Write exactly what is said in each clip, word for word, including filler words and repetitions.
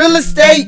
real estate,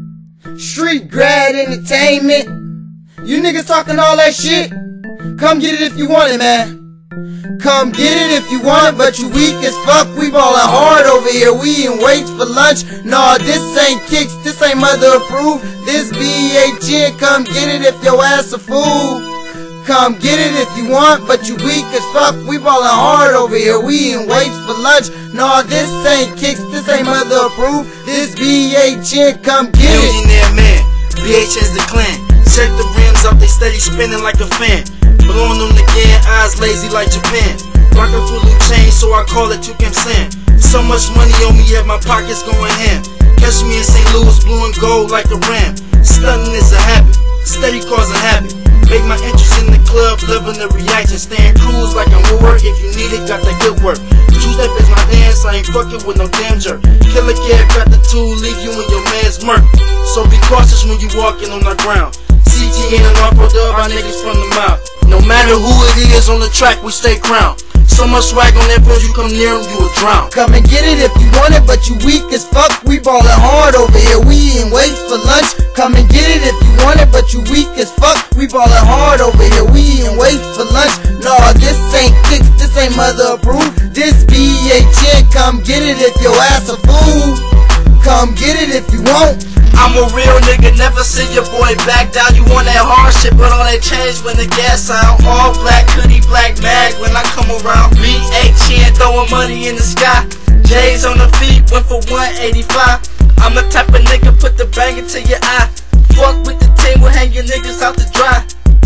street grad entertainment. You niggas talking all that shit? Come get it if you want it, man. Come get it if you want it, but you weak as fuck. We ballin' hard over here, we eatin' weights for lunch. Nah, this ain't kicks, this ain't mother approved. This B H N, come get it if your ass a fool. Come get it if you want, but you weak as fuck. We ballin' hard over here, we eatin' weights for lunch. Nah, this ain't kicks, this ain't mother approved. This B H N, come get it. Millionaire man, B H N's the clan. Check the rims out, they steady spinning like a fan. Blowing them again, eyes lazy like Japan. Rockin' full of chain, so I call it Toucan Sam. So much money on me, yeah, my pockets going ham. Catch me in Saint Louis, blue and gold like a ram. Stunning is a habit, steady causing habit. Make my entrance in the club, living the reaction. Staying cruise like I'm at work, if you need it, got that good work. Two-step is my dance, I ain't fucking with no damn jerk. Killer Cat got the tool, leave you in your man's murk. So be cautious when you walking on the ground. C T N and Arpo dub, my niggas from the mouth. No matter who it is on the track, we stay crowned. So much swag on that field, you come near him, you will drown. Come and get it if you want it, but you weak as fuck. We ballin' hard over here, we eatin' weights for lunch. Come and get it if you want it, but you weak as fuck. We ballin' hard over here, we eatin' weights for lunch. Nah, this ain't kicks, this ain't mother approved. This B H N, come get it if your ass a fool. Come get it if you want. I'm a real nigga, never see your boy back down. You want that hard shit, but all that change when the gas sound. All black hoodie, black mag when I come around. B H N throwing money in the sky. J's on the feet, went for one eighty-five. I'm the type of nigga, put the bang into your eye. Fuck with the team, we'll hang your niggas out to dry.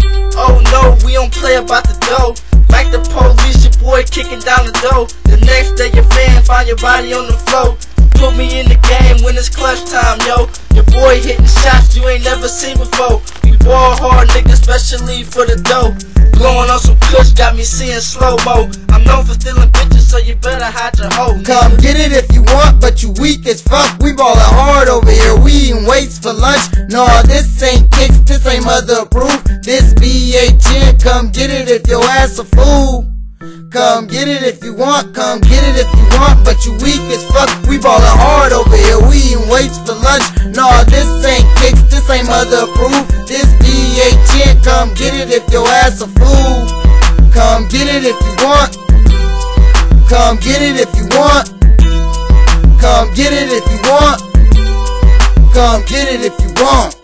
Oh no, we don't play about the dough. Like the police, your boy kicking down the door. The next day your fan find your body on the floor. Put me in the game when it's clutch time, yo. Your boy hitting shots you ain't never seen before. We ball hard, nigga, especially for the dough. Blowing on some kush, got me seeing slow-mo. I'm known for stealing bitches, so you better hide your hoe. Come get it if you want, but you weak as fuck. We ballin' hard over here, we eatin' weights for lunch. Nah, this ain't kicks, this ain't mother approved. This B H N, come get it if your ass a fool. Come get it if you want, come get it if you want, but you weak as fuck. We ballin' hard over here, we eatin' weights for lunch. Nah, this ain't kicks, this ain't mother approved. This B H N, come get it if your ass a fool. Come get it if you want. Come get it if you want. Come get it if you want. Come get it if you want.